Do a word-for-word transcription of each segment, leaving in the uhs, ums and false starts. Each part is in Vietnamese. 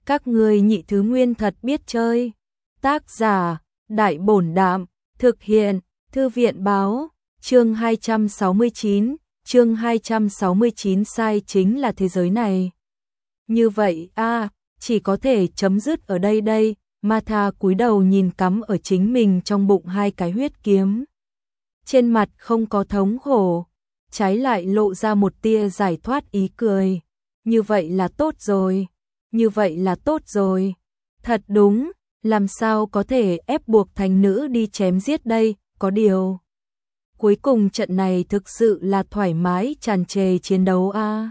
Các ngươi nhị thứ nguyên thật biết chơi. Tác giả, Đại Bổn Đạm, thực hiện, Thư viện Báo, chương hai trăm sáu mươi chín, chương hai trăm sáu mươi chín sai chính là thế giới này. Như vậy a à, chỉ có thể chấm dứt ở đây đây, Martha cúi đầu nhìn cắm ở chính mình trong bụng hai cái huyết kiếm. Trên mặt không có thống khổ, trái lại lộ ra một tia giải thoát ý cười. Như vậy là tốt rồi, như vậy là tốt rồi. Thật đúng, làm sao có thể ép buộc thành nữ đi chém giết đây, có điều. Cuối cùng trận này thực sự là thoải mái tràn trề chiến đấu a. À.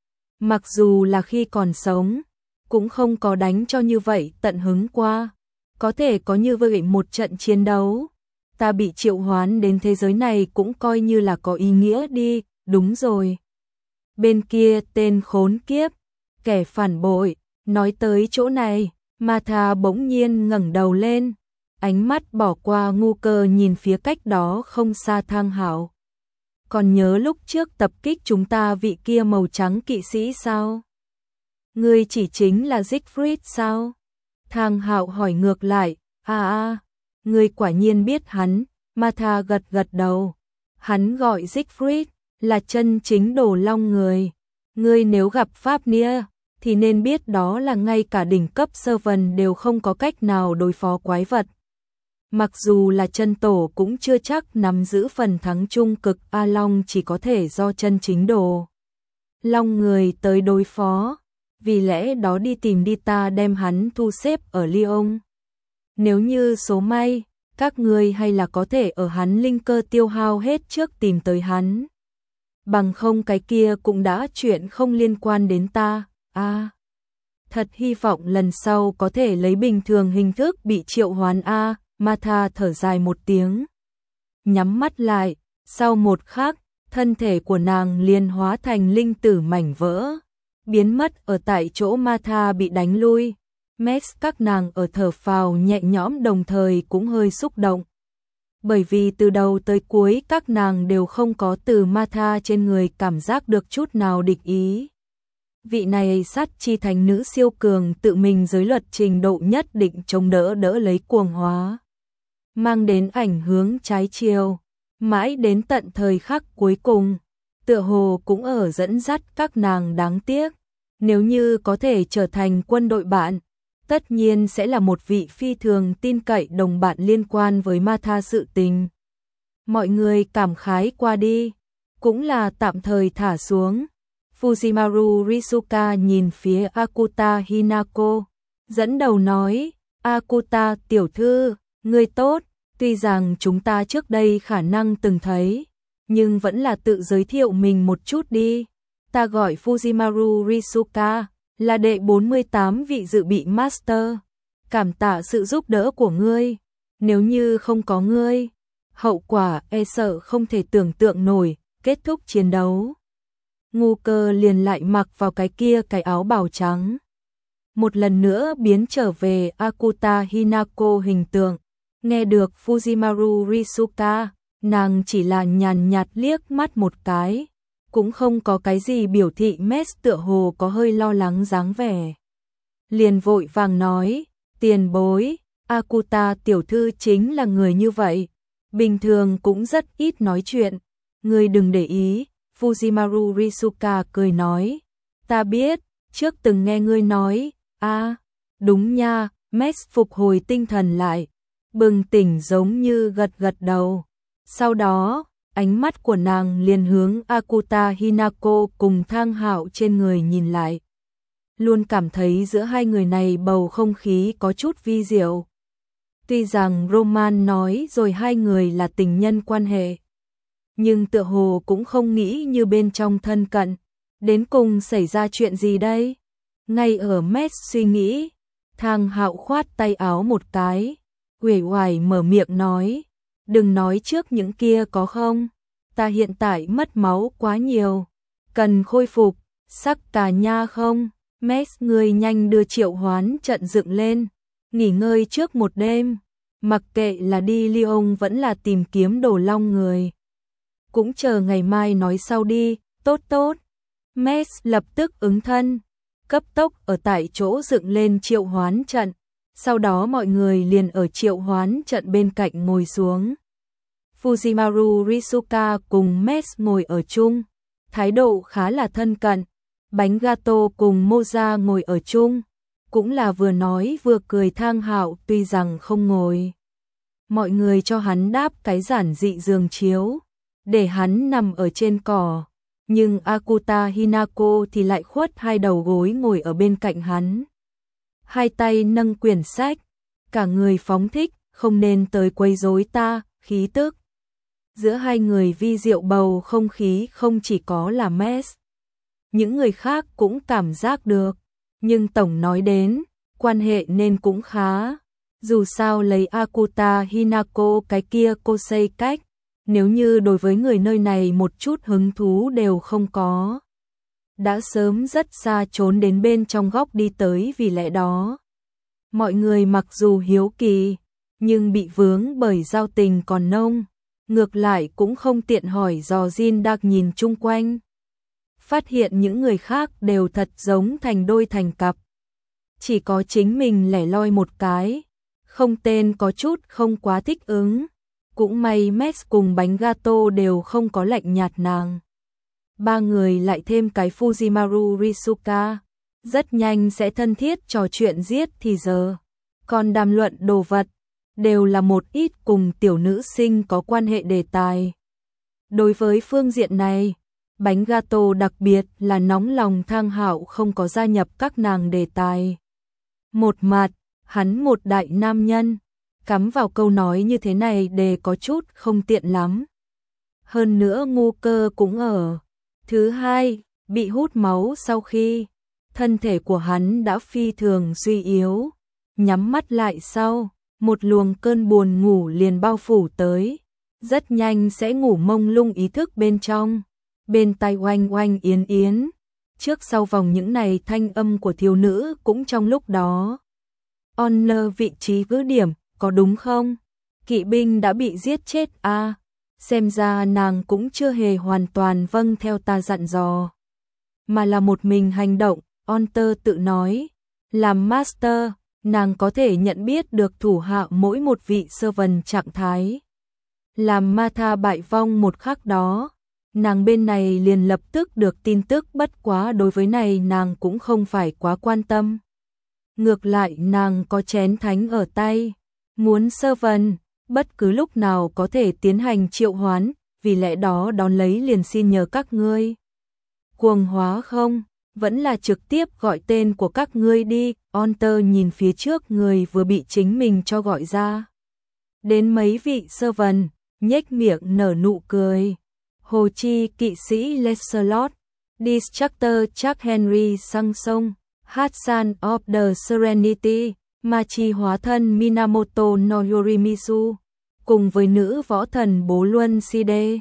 Mặc dù là khi còn sống, cũng không có đánh cho như vậy tận hứng qua. Có thể có như vậy một trận chiến đấu, ta bị triệu hoán đến thế giới này cũng coi như là có ý nghĩa đi, đúng rồi. Bên kia tên khốn kiếp, kẻ phản bội, nói tới chỗ này, Martha bỗng nhiên ngẩng đầu lên, ánh mắt bỏ qua ngu cơ nhìn phía cách đó không xa Thang Hạo. Còn nhớ lúc trước tập kích chúng ta vị kia màu trắng kỵ sĩ sao? Ngươi chỉ chính là Siegfried sao? Thang Hạo hỏi ngược lại, a a, ngươi quả nhiên biết hắn, Martha gật gật đầu. Hắn gọi Siegfried, là chân chính đồ long người. Ngươi nếu gặp Fafnir, thì nên biết đó là ngay cả đỉnh cấp sơ vần đều không có cách nào đối phó quái vật. Mặc dù là chân tổ cũng chưa chắc nắm giữ phần thắng trung cực, A Long chỉ có thể do chân chính đồ long người tới đối phó. Vì lẽ đó đi tìm đi, ta đem hắn thu xếp ở Lyon. Nếu như số may, các ngươi hay là có thể ở hắn linh cơ tiêu hao hết trước tìm tới hắn. Bằng không cái kia cũng đã chuyện không liên quan đến ta. A, à, thật hy vọng lần sau có thể lấy bình thường hình thức bị triệu hoán a. À, Martha thở dài một tiếng, nhắm mắt lại, sau một khắc, thân thể của nàng liền hóa thành linh tử mảnh vỡ, biến mất ở tại chỗ. Martha bị đánh lui, Max các nàng ở thở phào nhẹ nhõm đồng thời cũng hơi xúc động. Bởi vì từ đầu tới cuối các nàng đều không có từ Martha trên người cảm giác được chút nào địch ý. Vị này sát chi thành nữ siêu cường tự mình giới luật trình độ nhất định chống đỡ đỡ lấy cuồng hóa, mang đến ảnh hướng trái chiều, mãi đến tận thời khắc cuối cùng, tựa hồ cũng ở dẫn dắt các nàng. Đáng tiếc, nếu như có thể trở thành quân đội bạn, tất nhiên sẽ là một vị phi thường tin cậy đồng bạn liên quan với Martha sự tình. Mọi người cảm khái qua đi, cũng là tạm thời thả xuống. Fujimaru Risuka nhìn phía Akuta Hinako, dẫn đầu nói, Akuta tiểu thư, ngươi tốt, tuy rằng chúng ta trước đây khả năng từng thấy, nhưng vẫn là tự giới thiệu mình một chút đi. Ta gọi Fujimaru Risuka, là đệ bốn mươi tám vị dự bị Master. Cảm tạ sự giúp đỡ của ngươi, nếu như không có ngươi, hậu quả e sợ không thể tưởng tượng nổi. Kết thúc chiến đấu, ngu cơ liền lại mặc vào cái kia cái áo bào trắng, một lần nữa biến trở về Akuta Hinako hình tượng. Nghe được Fujimaru Risuka, nàng chỉ là nhàn nhạt liếc mắt một cái, cũng không có cái gì biểu thị. Mess tựa hồ có hơi lo lắng dáng vẻ, liền vội vàng nói, tiền bối, Akuta tiểu thư chính là người như vậy, bình thường cũng rất ít nói chuyện, ngươi đừng để ý. Fujimaru Risuka cười nói, ta biết, trước từng nghe ngươi nói, a, à, đúng nha. Mess phục hồi tinh thần lại, bừng tỉnh giống như gật gật đầu. Sau đó, ánh mắt của nàng liền hướng Akuta Hinako cùng Thang Hạo trên người nhìn lại. Luôn cảm thấy giữa hai người này bầu không khí có chút vi diệu. Tuy rằng Roman nói rồi hai người là tình nhân quan hệ, nhưng tựa hồ cũng không nghĩ như bên trong thân cận. Đến cùng xảy ra chuyện gì đây? Ngay ở Mess suy nghĩ, Thang Hạo khoát tay áo một cái, uể oải mở miệng nói, đừng nói trước những kia có không? Ta hiện tại mất máu quá nhiều, cần khôi phục, sắc cà nha không? Mess, ngươi nhanh đưa triệu hoán trận dựng lên, nghỉ ngơi trước một đêm, mặc kệ là đi Lyon vẫn là tìm kiếm đồ long người, cũng chờ ngày mai nói sau đi. Tốt tốt. Mess lập tức ứng thân, cấp tốc ở tại chỗ dựng lên triệu hoán trận, sau đó mọi người liền ở triệu hoán trận bên cạnh ngồi xuống. Fujimaru Risuka cùng Mes ngồi ở chung, thái độ khá là thân cận. Bánh gato cùng Moza ngồi ở chung, cũng là vừa nói vừa cười. Thang Hạo tuy rằng không ngồi, mọi người cho hắn đáp cái giản dị giường chiếu, để hắn nằm ở trên cỏ, nhưng Akuta Hinako thì lại khuất hai đầu gối ngồi ở bên cạnh hắn. Hai tay nâng quyển sách, cả người phóng thích, không nên tới quấy rối ta, khí tức. Giữa hai người vi diệu bầu không khí không chỉ có là Mes. Những người khác cũng cảm giác được, nhưng tổng nói đến, quan hệ nên cũng khá. Dù sao lấy Akuta Hinako cái kia cô xây cách, nếu như đối với người nơi này một chút hứng thú đều không có, đã sớm rất xa trốn đến bên trong góc đi tới. Vì lẽ đó, mọi người mặc dù hiếu kỳ, nhưng bị vướng bởi giao tình còn nông, ngược lại cũng không tiện hỏi dò. Jin Dark nhìn chung quanh, phát hiện những người khác đều thật giống thành đôi thành cặp, chỉ có chính mình lẻ loi một cái, không tên có chút không quá thích ứng. Cũng may Mes cùng bánh gato đều không có lạnh nhạt nàng. Ba người lại thêm cái Fujimaru Risuka, rất nhanh sẽ thân thiết trò chuyện giết thì giờ. Còn đàm luận đồ vật, đều là một ít cùng tiểu nữ sinh có quan hệ đề tài. Đối với phương diện này, bánh gato đặc biệt là nóng lòng. Thang Hạo không có gia nhập các nàng đề tài. Một mặt, hắn một đại nam nhân, cắm vào câu nói như thế này đề có chút không tiện lắm. Hơn nữa ngu cơ cũng ở. Thứ hai, bị hút máu sau khi thân thể của hắn đã phi thường suy yếu, nhắm mắt lại sau, một luồng cơn buồn ngủ liền bao phủ tới, rất nhanh sẽ ngủ mông lung ý thức bên trong. Bên tai oanh oanh yến yến, trước sau vòng những này thanh âm của thiếu nữ cũng trong lúc đó. Honor vị trí cứ điểm, có đúng không? Kỵ binh đã bị giết chết à? Xem ra nàng cũng chưa hề hoàn toàn vâng theo ta dặn dò, mà là một mình hành động. Honor tự nói, làm master, nàng có thể nhận biết được thủ hạ mỗi một vị servant trạng thái. Làm Martha bại vong một khắc đó, nàng bên này liền lập tức được tin tức, bất quá đối với này nàng cũng không phải quá quan tâm. Ngược lại nàng có chén thánh ở tay, muốn servant bất cứ lúc nào có thể tiến hành triệu hoán, vì lẽ đó đón lấy liền xin nhờ các ngươi. Cuồng hóa không, vẫn là trực tiếp gọi tên của các ngươi đi. Honor nhìn phía trước người vừa bị chính mình cho gọi ra. Đến mấy vị servant, nhếch miệng nở nụ cười. Hồ Chi kỵ sĩ Lancelot, Distractor Chuck Henry sang sông, Hatsan of the Serenity, Machi hóa thân Minamoto no Yorimizu, cùng với nữ võ thần Bố Luân Side.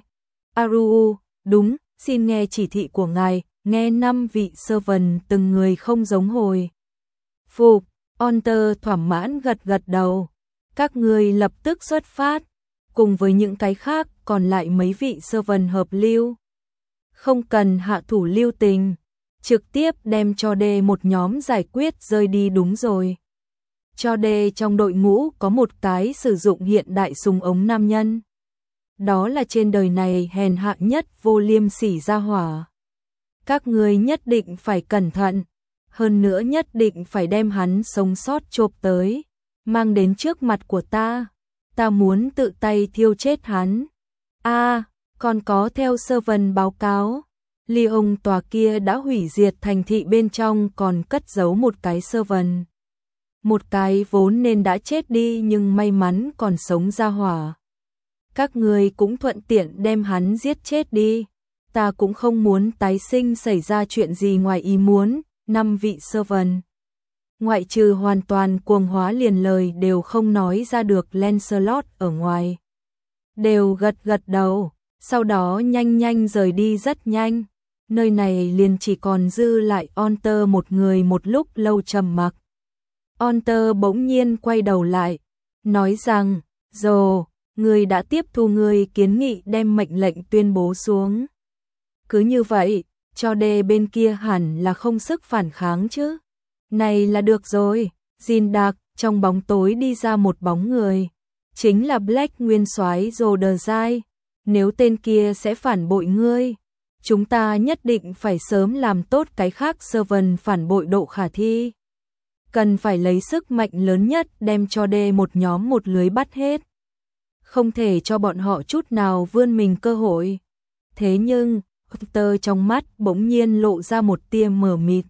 Aru, đúng, xin nghe chỉ thị của ngài. Nghe năm vị servant từng người không giống hồi phục, Honor thỏa mãn gật gật đầu. Các ngươi lập tức xuất phát, cùng với những cái khác, còn lại mấy vị servant hợp lưu. Không cần hạ thủ lưu tình, trực tiếp đem cho đê một nhóm giải quyết rơi đi. Đúng rồi. Cho đê trong đội ngũ có một cái sử dụng hiện đại súng ống nam nhân. Đó là trên đời này hèn hạ nhất vô liêm sỉ gia hỏa. Các ngươi nhất định phải cẩn thận, hơn nữa nhất định phải đem hắn sống sót chộp tới, mang đến trước mặt của ta. Ta muốn tự tay thiêu chết hắn. A, à, còn có theo servant báo cáo, Lyon tòa kia đã hủy diệt thành thị, bên trong còn cất giấu một cái servant. Một cái vốn nên đã chết đi nhưng may mắn còn sống ra hỏa. Các ngươi cũng thuận tiện đem hắn giết chết đi. Ta cũng không muốn tái sinh xảy ra chuyện gì ngoài ý muốn. Năm vị servant, ngoại trừ hoàn toàn cuồng hóa liền lời đều không nói ra được Lancelot ở ngoài, đều gật gật đầu, sau đó nhanh nhanh rời đi. Rất nhanh, nơi này liền chỉ còn dư lại Honor một người. Một lúc lâu trầm mặc, Honor bỗng nhiên quay đầu lại, nói rằng, Dồ, ngươi đã tiếp thu ngươi kiến nghị đem mệnh lệnh tuyên bố xuống. Cứ như vậy, cho đê bên kia hẳn là không sức phản kháng chứ. Này là được rồi, Jin Dark, trong bóng tối đi ra một bóng người. Chính là Black nguyên soái Zoderzai. Nếu tên kia sẽ phản bội ngươi, chúng ta nhất định phải sớm làm tốt cái khác servant phản bội độ khả thi. Cần phải lấy sức mạnh lớn nhất đem cho đê một nhóm một lưới bắt hết. Không thể cho bọn họ chút nào vươn mình cơ hội. Thế nhưng, Hunter trong mắt bỗng nhiên lộ ra một tia mờ mịt.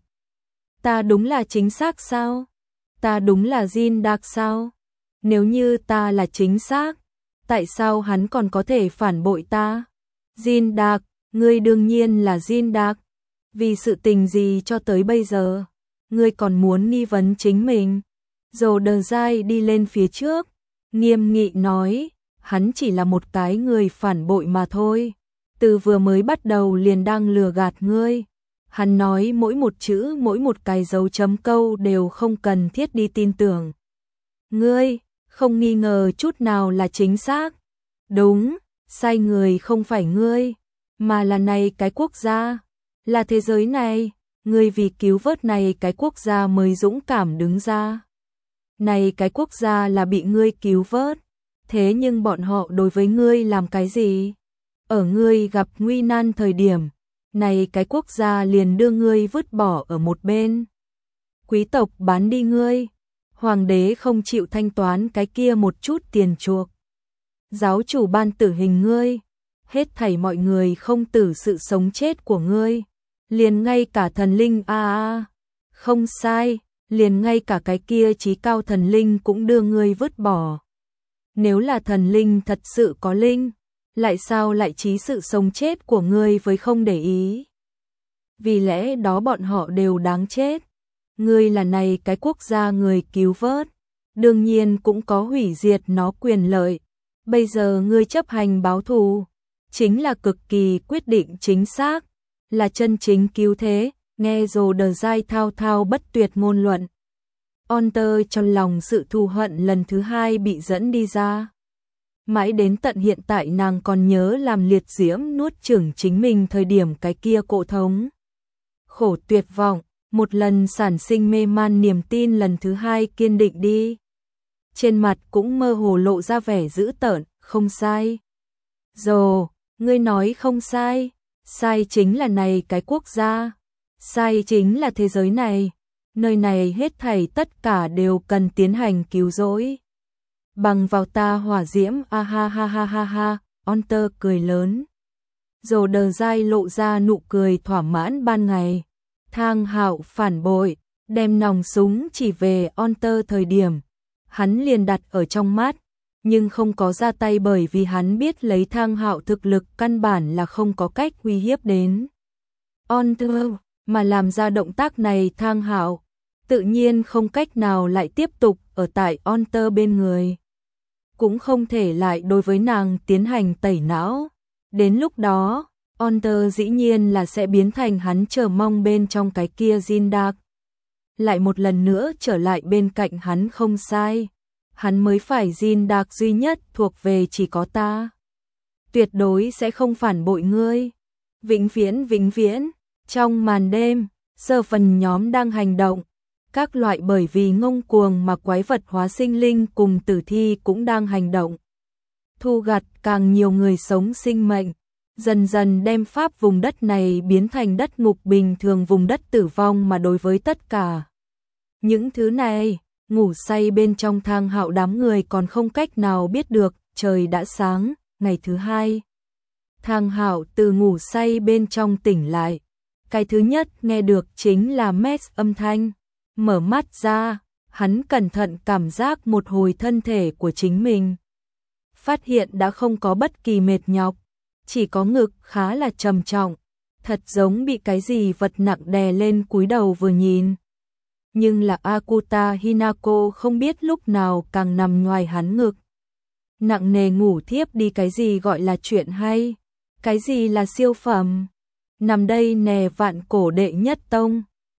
Ta đúng là chính xác sao? Ta đúng là Jin Dark sao? Nếu như ta là chính xác, tại sao hắn còn có thể phản bội ta? Jin Dark, ngươi đương nhiên là Jin Dark. Vì sự tình gì cho tới bây giờ, ngươi còn muốn nghi vấn chính mình? Zoderzai đi lên phía trước, nghiêm nghị nói, hắn chỉ là một cái người phản bội mà thôi. Từ vừa mới bắt đầu liền đang lừa gạt ngươi. Hắn nói mỗi một chữ, mỗi một cái dấu chấm câu đều không cần thiết đi tin tưởng. Ngươi, không nghi ngờ chút nào là chính xác. Đúng, sai người không phải ngươi, mà là này cái quốc gia, là thế giới này. Ngươi vì cứu vớt này cái quốc gia mới dũng cảm đứng ra. Này cái quốc gia là bị ngươi cứu vớt. Thế nhưng bọn họ đối với ngươi làm cái gì? Ở ngươi gặp nguy nan thời điểm, này cái quốc gia liền đưa ngươi vứt bỏ ở một bên. Quý tộc bán đi ngươi, hoàng đế không chịu thanh toán cái kia một chút tiền chuộc. Giáo chủ ban tử hình ngươi, hết thảy mọi người không tử sự sống chết của ngươi. Liền ngay cả thần linh a à, à, không sai, liền ngay cả cái kia chí cao thần linh cũng đưa ngươi vứt bỏ. Nếu là thần linh thật sự có linh, lại sao lại trí sự sống chết của ngươi với không để ý? Vì lẽ đó bọn họ đều đáng chết. Ngươi là này cái quốc gia người cứu vớt, đương nhiên cũng có hủy diệt nó quyền lợi. Bây giờ ngươi chấp hành báo thù, chính là cực kỳ quyết định chính xác, là chân chính cứu thế. Nghe Zoderzai thao thao bất tuyệt ngôn luận, Hunter trong lòng sự thù hận lần thứ hai bị dẫn đi ra. Mãi đến tận hiện tại nàng còn nhớ làm liệt diễm nuốt chửng chính mình thời điểm cái kia cỗ thống. Khổ tuyệt vọng, một lần sản sinh mê man niềm tin lần thứ hai kiên định đi. Trên mặt cũng mơ hồ lộ ra vẻ dữ tợn, không sai. Dồ, ngươi nói không sai, sai chính là này cái quốc gia, sai chính là thế giới này, nơi này hết thảy tất cả đều cần tiến hành cứu rỗi. Bằng vào ta hỏa diễm, a ha ha ha ha ha, Hunter cười lớn. Zoderzai lộ ra nụ cười thỏa mãn ban ngày. Thang Hạo phản bội, đem nòng súng chỉ về Hunter thời điểm, hắn liền đặt ở trong mắt, nhưng không có ra tay bởi vì hắn biết lấy Thang Hạo thực lực căn bản là không có cách uy hiếp đến Hunter, mà làm ra động tác này Thang Hạo tự nhiên không cách nào lại tiếp tục ở tại Hunter bên người. Cũng không thể lại đối với nàng tiến hành tẩy não. Đến lúc đó, Hunter dĩ nhiên là sẽ biến thành hắn chờ mong bên trong cái kia Jin Dark. Lại một lần nữa trở lại bên cạnh hắn không sai. Hắn mới phải Jin Dark duy nhất thuộc về chỉ có ta. Tuyệt đối sẽ không phản bội ngươi. Vĩnh viễn vĩnh viễn. Trong màn đêm, sơ phần nhóm đang hành động. Các loại bởi vì ngông cuồng mà quái vật hóa sinh linh cùng tử thi cũng đang hành động. Thu gặt càng nhiều người sống sinh mệnh, dần dần đem pháp vùng đất này biến thành đất ngục bình thường, vùng đất tử vong mà đối với tất cả. Những thứ này, ngủ say bên trong Thang Hạo đám người còn không cách nào biết được, trời đã sáng, ngày thứ hai. Thang Hạo từ ngủ say bên trong tỉnh lại. Cái thứ nhất nghe được chính là mess âm thanh. Mở mắt ra, hắn cẩn thận cảm giác một hồi thân thể của chính mình. Phát hiện đã không có bất kỳ mệt nhọc, chỉ có ngực khá là trầm trọng, thật giống bị cái gì vật nặng đè lên, cúi đầu vừa nhìn. Nhưng là Akuta Hinako không biết lúc nào càng nằm ngoài hắn ngực. Nặng nề ngủ thiếp đi, cái gì gọi là chuyện hay, cái gì là siêu phẩm. Nằm đây nè vạn cổ đệ nhất tông.